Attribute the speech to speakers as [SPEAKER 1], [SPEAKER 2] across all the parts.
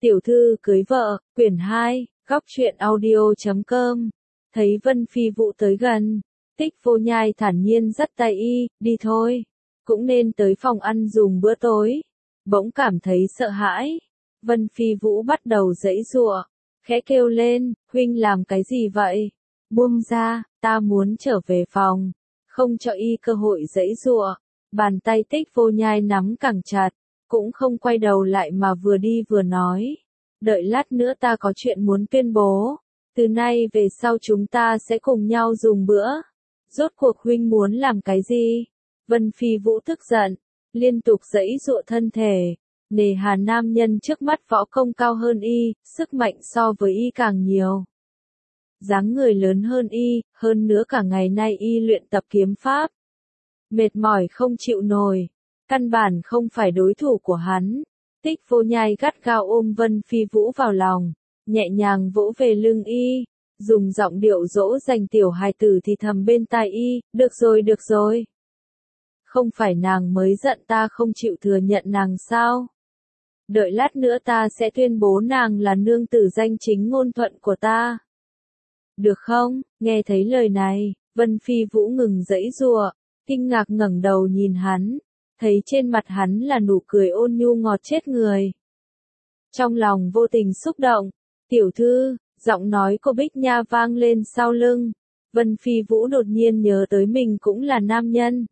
[SPEAKER 1] Tiểu thư cưới vợ, quyển 2, góc truyện audio.com. Thấy Vân Phi Vũ tới gần, Tích Vô Nhai thản nhiên dắt tay y, đi thôi. Cũng nên tới phòng ăn dùng bữa tối. Bỗng cảm thấy sợ hãi. Vân Phi Vũ bắt đầu giãy giụa, khẽ kêu lên, huynh làm cái gì vậy? Buông ra, ta muốn trở về phòng. Không cho y cơ hội giãy giụa. Bàn tay Tích Vô Nhai nắm càng chặt, cũng không quay đầu lại mà vừa đi vừa nói. Đợi lát nữa ta có chuyện muốn tuyên bố. Từ nay về sau chúng ta sẽ cùng nhau dùng bữa. Rốt cuộc huynh muốn làm cái gì? Vân Phi Vũ tức giận, liên tục giãy giụa thân thể. Nề hà nam nhân trước mắt võ công cao hơn y, sức mạnh so với y càng nhiều. Dáng người lớn hơn y, hơn nữa cả ngày nay y luyện tập kiếm pháp. Mệt mỏi không chịu nổi, căn bản không phải đối thủ của hắn. Tích Vô Nhai gắt gao ôm Vân Phi Vũ vào lòng, nhẹ nhàng vỗ về lưng y, dùng giọng điệu dỗ dành tiểu hài tử thì thầm bên tai y, được rồi. Không phải nàng mới giận ta không chịu thừa nhận nàng sao? Đợi lát nữa ta sẽ tuyên bố nàng là nương tử danh chính ngôn thuận của ta. Được không? Nghe thấy lời này, Vân Phi Vũ ngừng giãy giụa, kinh ngạc ngẩng đầu nhìn hắn, thấy trên mặt hắn là nụ cười ôn nhu ngọt chết người. Trong lòng vô tình xúc động, tiểu thư, giọng nói của Bích Nha vang lên sau lưng. Vân Phi Vũ đột nhiên nhớ tới mình cũng là nam nhân.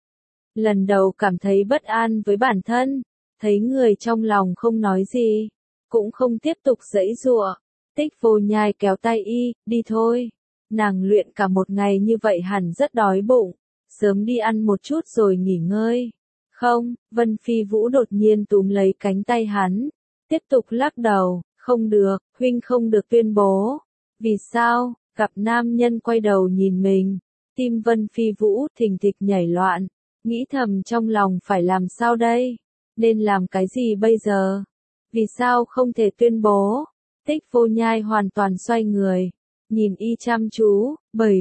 [SPEAKER 1] Lần đầu cảm thấy bất an với bản thân, thấy người trong lòng không nói gì, cũng không tiếp tục giãy giụa. Tích Vô Nhai kéo tay y, đi thôi. Nàng luyện cả một ngày như vậy hẳn rất đói bụng, sớm đi ăn một chút rồi nghỉ ngơi. Không, Vân Phi Vũ đột nhiên túm lấy cánh tay hắn, tiếp tục lắc đầu, không được, huynh không được tuyên bố. Vì sao? Gặp nam nhân quay đầu nhìn mình, tim Vân Phi Vũ thình thịch nhảy loạn, nghĩ thầm trong lòng phải làm sao đây? Nên làm cái gì bây giờ? Vì sao không thể tuyên bố? Tích Vô Nhai hoàn toàn xoay người, nhìn y chăm chú, bởi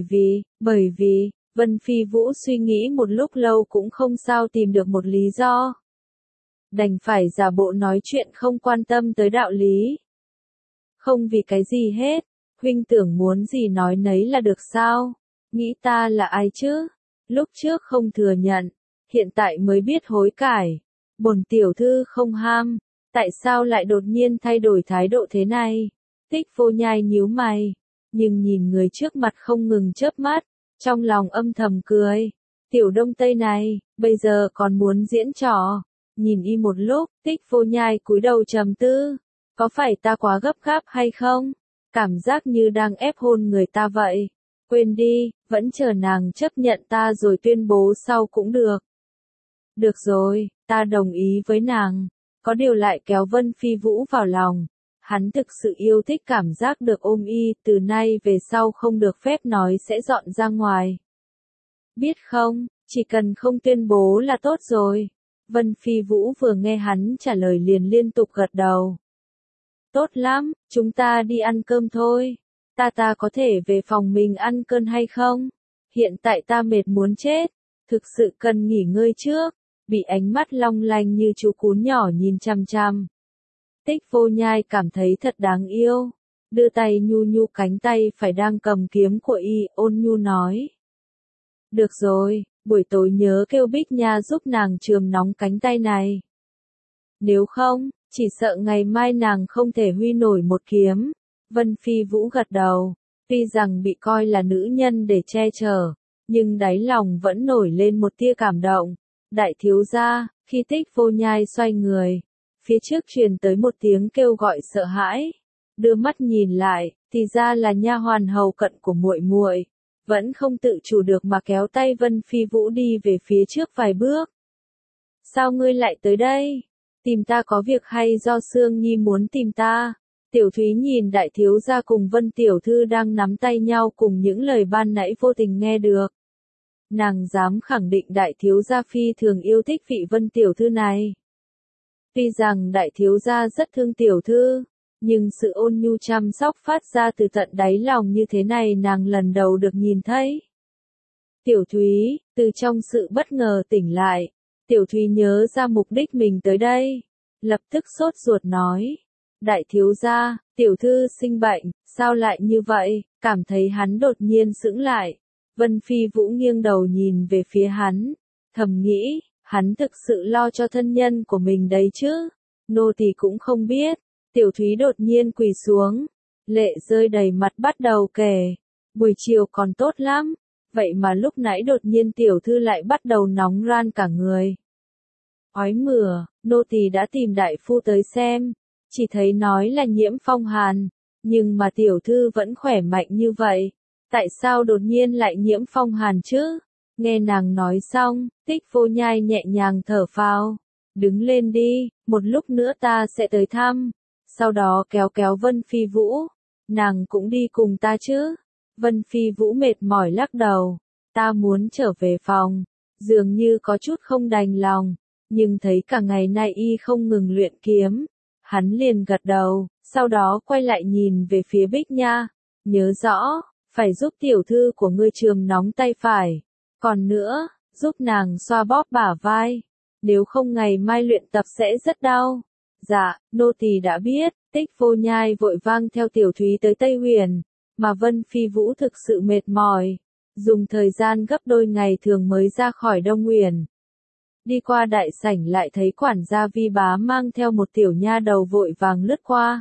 [SPEAKER 1] vì, Vân Phi Vũ suy nghĩ một lúc lâu cũng không sao tìm được một lý do. Đành phải giả bộ nói chuyện không quan tâm tới đạo lý. Không vì cái gì hết, huynh tưởng muốn gì nói nấy là được sao? Nghĩ ta là ai chứ? Lúc trước không thừa nhận, hiện tại mới biết hối cải. Bổn tiểu thư không ham, tại sao lại đột nhiên thay đổi thái độ thế này? Tích Vô Nhai nhíu mày, nhưng nhìn người trước mặt không ngừng chớp mắt, trong lòng âm thầm cười. Tiểu Đông Tây này, bây giờ còn muốn diễn trò. Nhìn y một lúc, Tích Vô Nhai cúi đầu trầm tư. Có phải ta quá gấp gáp hay không? Cảm giác như đang ép hôn người ta vậy. Quên đi, vẫn chờ nàng chấp nhận ta rồi tuyên bố sau cũng được. Được rồi, ta đồng ý với nàng. Có điều lại kéo Vân Phi Vũ vào lòng. Hắn thực sự yêu thích cảm giác được ôm y, từ nay về sau không được phép nói sẽ dọn ra ngoài. Biết không, chỉ cần không tuyên bố là tốt rồi. Vân Phi Vũ vừa nghe hắn trả lời liền liên tục gật đầu. Tốt lắm, chúng ta đi ăn cơm thôi. Ta có thể về phòng mình ăn cơm hay không? Hiện tại ta mệt muốn chết, thực sự cần nghỉ ngơi trước. Bị ánh mắt long lanh như chú cún nhỏ nhìn chăm chăm. Tích Vô Nhai cảm thấy thật đáng yêu, đưa tay nhu nhu cánh tay phải đang cầm kiếm của y, ôn nhu nói. Được rồi, buổi tối nhớ kêu Bích Nha giúp nàng chườm nóng cánh tay này. Nếu không, chỉ sợ ngày mai nàng không thể huy nổi một kiếm. Vân Phi Vũ gật đầu, tuy rằng bị coi là nữ nhân để che chở, nhưng đáy lòng vẫn nổi lên một tia cảm động. Đại thiếu gia, khi Tích Vô Nhai xoay người, phía trước truyền tới một tiếng kêu gọi sợ hãi. Đưa mắt nhìn lại, thì ra là nha hoàn hầu cận của muội muội, vẫn không tự chủ được mà kéo tay Vân Phi Vũ đi về phía trước vài bước. Sao ngươi lại tới đây? Tìm ta có việc hay do Sương Nhi muốn tìm ta? Tiểu Thúy nhìn đại thiếu gia cùng Vân tiểu thư đang nắm tay nhau cùng những lời ban nãy vô tình nghe được. Nàng dám khẳng định đại thiếu gia phi thường yêu thích vị Vân tiểu thư này. Tuy rằng đại thiếu gia rất thương tiểu thư, nhưng sự ôn nhu chăm sóc phát ra từ tận đáy lòng như thế này nàng lần đầu được nhìn thấy. Tiểu Thúy, từ trong sự bất ngờ tỉnh lại, Tiểu Thúy nhớ ra mục đích mình tới đây, lập tức sốt ruột nói. Đại thiếu gia, tiểu thư sinh bệnh, sao lại như vậy? Cảm thấy hắn đột nhiên sững lại. Vân Phi Vũ nghiêng đầu nhìn về phía hắn, thầm nghĩ, hắn thực sự lo cho thân nhân của mình đấy chứ. Nô tỳ cũng không biết. Tiểu Thúy đột nhiên quỳ xuống, lệ rơi đầy mặt bắt đầu kể. Buổi chiều còn tốt lắm, vậy mà lúc nãy đột nhiên tiểu thư lại bắt đầu nóng ran cả người. Ói mửa, nô tỳ đã tìm đại phu tới xem, chỉ thấy nói là nhiễm phong hàn, nhưng mà tiểu thư vẫn khỏe mạnh như vậy, tại sao đột nhiên lại nhiễm phong hàn chứ? Nghe nàng nói xong, Tích Vô Nhai nhẹ nhàng thở phào, đứng lên đi, một lúc nữa ta sẽ tới thăm, sau đó kéo kéo Vân Phi Vũ, nàng cũng đi cùng ta chứ? Vân Phi Vũ mệt mỏi lắc đầu, ta muốn trở về phòng, dường như có chút không đành lòng, nhưng thấy cả ngày nay y không ngừng luyện kiếm, hắn liền gật đầu, sau đó quay lại nhìn về phía Bích Nha, nhớ rõ, phải giúp tiểu thư của ngươi chườm nóng tay phải, còn nữa, giúp nàng xoa bóp bả vai, nếu không ngày mai luyện tập sẽ rất đau. Dạ, nô tỳ đã biết. Tích Vô Nhai vội vang theo Tiểu Thúy tới Tây Huyền, mà Vân Phi Vũ thực sự mệt mỏi, dùng thời gian gấp đôi ngày thường mới ra khỏi Đông Huyền. Đi qua đại sảnh lại thấy quản gia Vi Bá mang theo một tiểu nha đầu vội vàng lướt qua.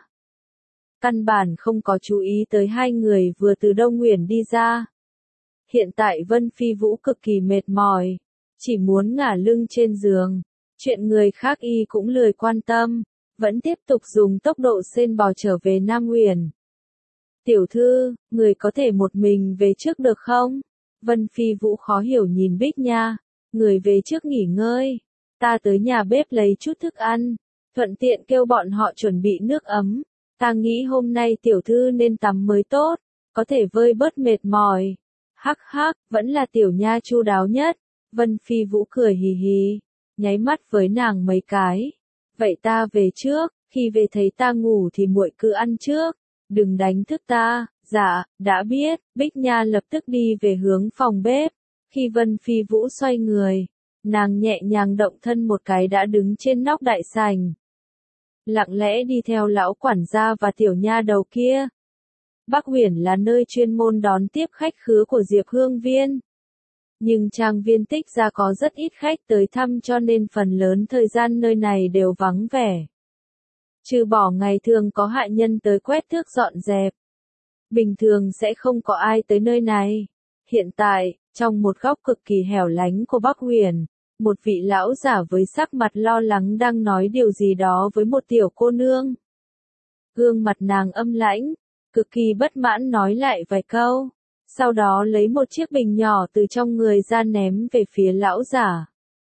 [SPEAKER 1] Căn bản không có chú ý tới hai người vừa từ Đông Huyền đi ra. Hiện tại Vân Phi Vũ cực kỳ mệt mỏi, chỉ muốn ngả lưng trên giường, chuyện người khác y cũng lười quan tâm, vẫn tiếp tục dùng tốc độ sên bò trở về Nam Huyền. Tiểu thư, người có thể một mình về trước được không? Vân Phi Vũ khó hiểu nhìn Bích Nha, người về trước nghỉ ngơi, ta tới nhà bếp lấy chút thức ăn, thuận tiện kêu bọn họ chuẩn bị nước ấm, ta nghĩ hôm nay tiểu thư nên tắm mới tốt, có thể vơi bớt mệt mỏi. Hắc hắc, vẫn là tiểu nha chu đáo nhất. Vân Phi Vũ cười hì hì, nháy mắt với nàng mấy cái. Vậy ta về trước, khi về thấy ta ngủ thì muội cứ ăn trước, đừng đánh thức ta. Dạ, đã biết. Bích Nha lập tức đi về hướng phòng bếp. Khi Vân Phi Vũ xoay người, nàng nhẹ nhàng động thân một cái đã đứng trên nóc đại sảnh. Lặng lẽ đi theo lão quản gia và tiểu nha đầu kia. Bắc Huyền là nơi chuyên môn đón tiếp khách khứa của Diệp Hương Viên. Nhưng trang viên Tích gia có rất ít khách tới thăm cho nên phần lớn thời gian nơi này đều vắng vẻ. Trừ bỏ ngày thường có hạ nhân tới quét thước dọn dẹp. Bình thường sẽ không có ai tới nơi này. Hiện tại, trong một góc cực kỳ hẻo lánh của Bắc Huyền, một vị lão giả với sắc mặt lo lắng đang nói điều gì đó với một tiểu cô nương. Gương mặt nàng âm lãnh, cực kỳ bất mãn nói lại vài câu, sau đó lấy một chiếc bình nhỏ từ trong người ra ném về phía lão giả.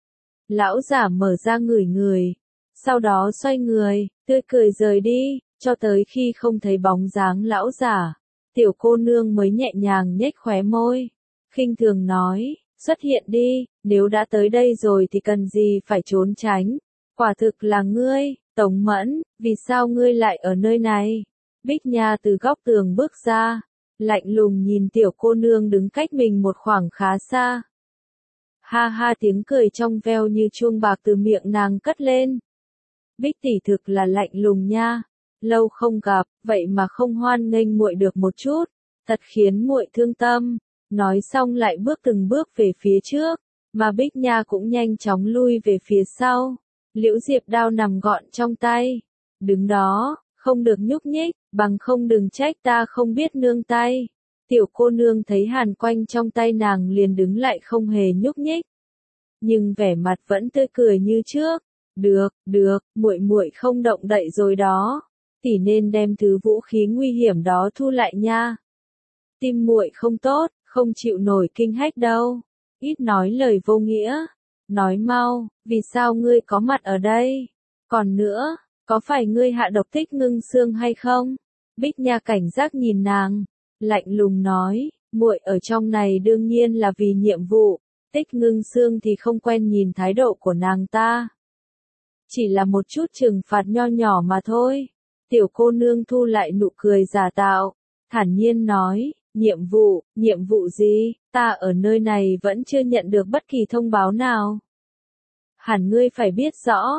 [SPEAKER 1] Lão giả mở ra ngửi ngửi, sau đó xoay người, tươi cười rời đi, cho tới khi không thấy bóng dáng lão giả, tiểu cô nương mới nhẹ nhàng nhếch khóe môi, khinh thường nói, xuất hiện đi, nếu đã tới đây rồi thì cần gì phải trốn tránh, quả thực là ngươi, Tống Mẫn, vì sao ngươi lại ở nơi này? Bích Nha từ góc tường bước ra, lạnh lùng nhìn tiểu cô nương đứng cách mình một khoảng khá xa. Ha ha, tiếng cười trong veo như chuông bạc từ miệng nàng cất lên. Bích tỷ thực là lạnh lùng nha, lâu không gặp, vậy mà không hoan nghênh muội được một chút, thật khiến muội thương tâm. Nói xong lại bước từng bước về phía trước, mà Bích Nha cũng nhanh chóng lui về phía sau. Liễu Diệp đao nằm gọn trong tay, đứng đó, không được nhúc nhích, bằng không đừng trách ta không biết nương tay. Tiểu cô nương thấy hàn quanh trong tay nàng liền đứng lại không hề nhúc nhích, nhưng vẻ mặt vẫn tươi cười như trước. Được, muội muội không động đậy rồi đó, tỷ nên đem thứ vũ khí nguy hiểm đó thu lại nha. Tim muội không tốt, không chịu nổi kinh hách đâu. Ít nói lời vô nghĩa, nói mau, vì sao ngươi có mặt ở đây? Còn nữa, có phải ngươi hạ độc Tích Ngưng Xương hay không? Bích Nha cảnh giác nhìn nàng, lạnh lùng nói, muội ở trong này đương nhiên là vì nhiệm vụ, Tích Ngưng Xương thì không quen nhìn thái độ của nàng ta. Chỉ là một chút trừng phạt nho nhỏ mà thôi. Tiểu cô nương thu lại nụ cười giả tạo, thản nhiên nói, nhiệm vụ gì, ta ở nơi này vẫn chưa nhận được bất kỳ thông báo nào. Hẳn ngươi phải biết rõ,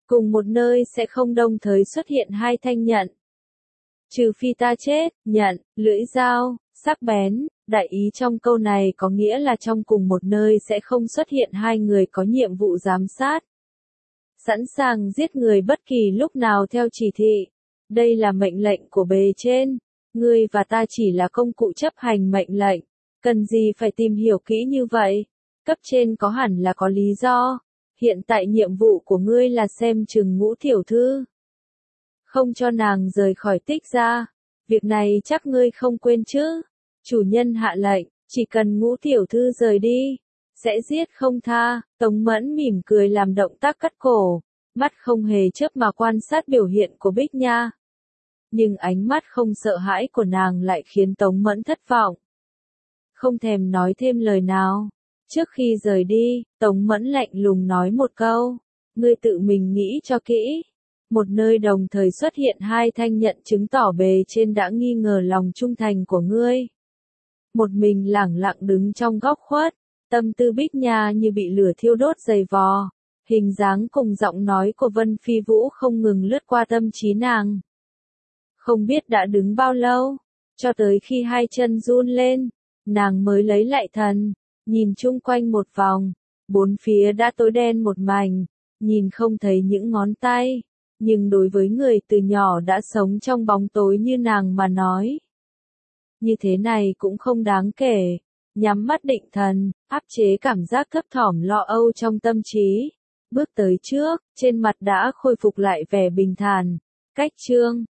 [SPEAKER 1] Cùng một nơi sẽ không đồng thời xuất hiện hai thanh nhận. Trừ phi ta chết, nhận, lưỡi dao, sắc bén, đại ý trong câu này có nghĩa là trong cùng một nơi sẽ không xuất hiện hai người có nhiệm vụ giám sát. Sẵn sàng giết người bất kỳ lúc nào theo chỉ thị. Đây là mệnh lệnh của bề trên. Ngươi và ta chỉ là công cụ chấp hành mệnh lệnh. Cần gì phải tìm hiểu kỹ như vậy? Cấp trên có hẳn là có lý do. Hiện tại nhiệm vụ của ngươi là xem chừng Ngũ tiểu thư. Không cho nàng rời khỏi Tích gia. Việc này chắc ngươi không quên chứ. Chủ nhân hạ lệnh, chỉ cần Ngũ tiểu thư rời đi, sẽ giết không tha. Tống Mẫn mỉm cười làm động tác cắt cổ, mắt không hề chớp mà quan sát biểu hiện của Bích Nha. Nhưng ánh mắt không sợ hãi của nàng lại khiến Tống Mẫn thất vọng. Không thèm nói thêm lời nào. Trước khi rời đi, Tống Mẫn lạnh lùng nói một câu. Ngươi tự mình nghĩ cho kỹ. Một nơi đồng thời xuất hiện hai thanh nhận chứng tỏ bề trên đã nghi ngờ lòng trung thành của ngươi. Một mình lẳng lặng đứng trong góc khuất. Tâm tư Bích Nha như bị lửa thiêu đốt dày vò. Hình dáng cùng giọng nói của Vân Phi Vũ không ngừng lướt qua tâm trí nàng. Không biết đã đứng bao lâu, cho tới khi hai chân run lên, nàng mới lấy lại thần, nhìn chung quanh một vòng, bốn phía đã tối đen một mảnh, nhìn không thấy những ngón tay, nhưng đối với người từ nhỏ đã sống trong bóng tối như nàng mà nói, như thế này cũng không đáng kể. Nhắm mắt định thần, áp chế cảm giác thấp thỏm lo âu trong tâm trí, bước tới trước, trên mặt đã khôi phục lại vẻ bình thản. Cách chương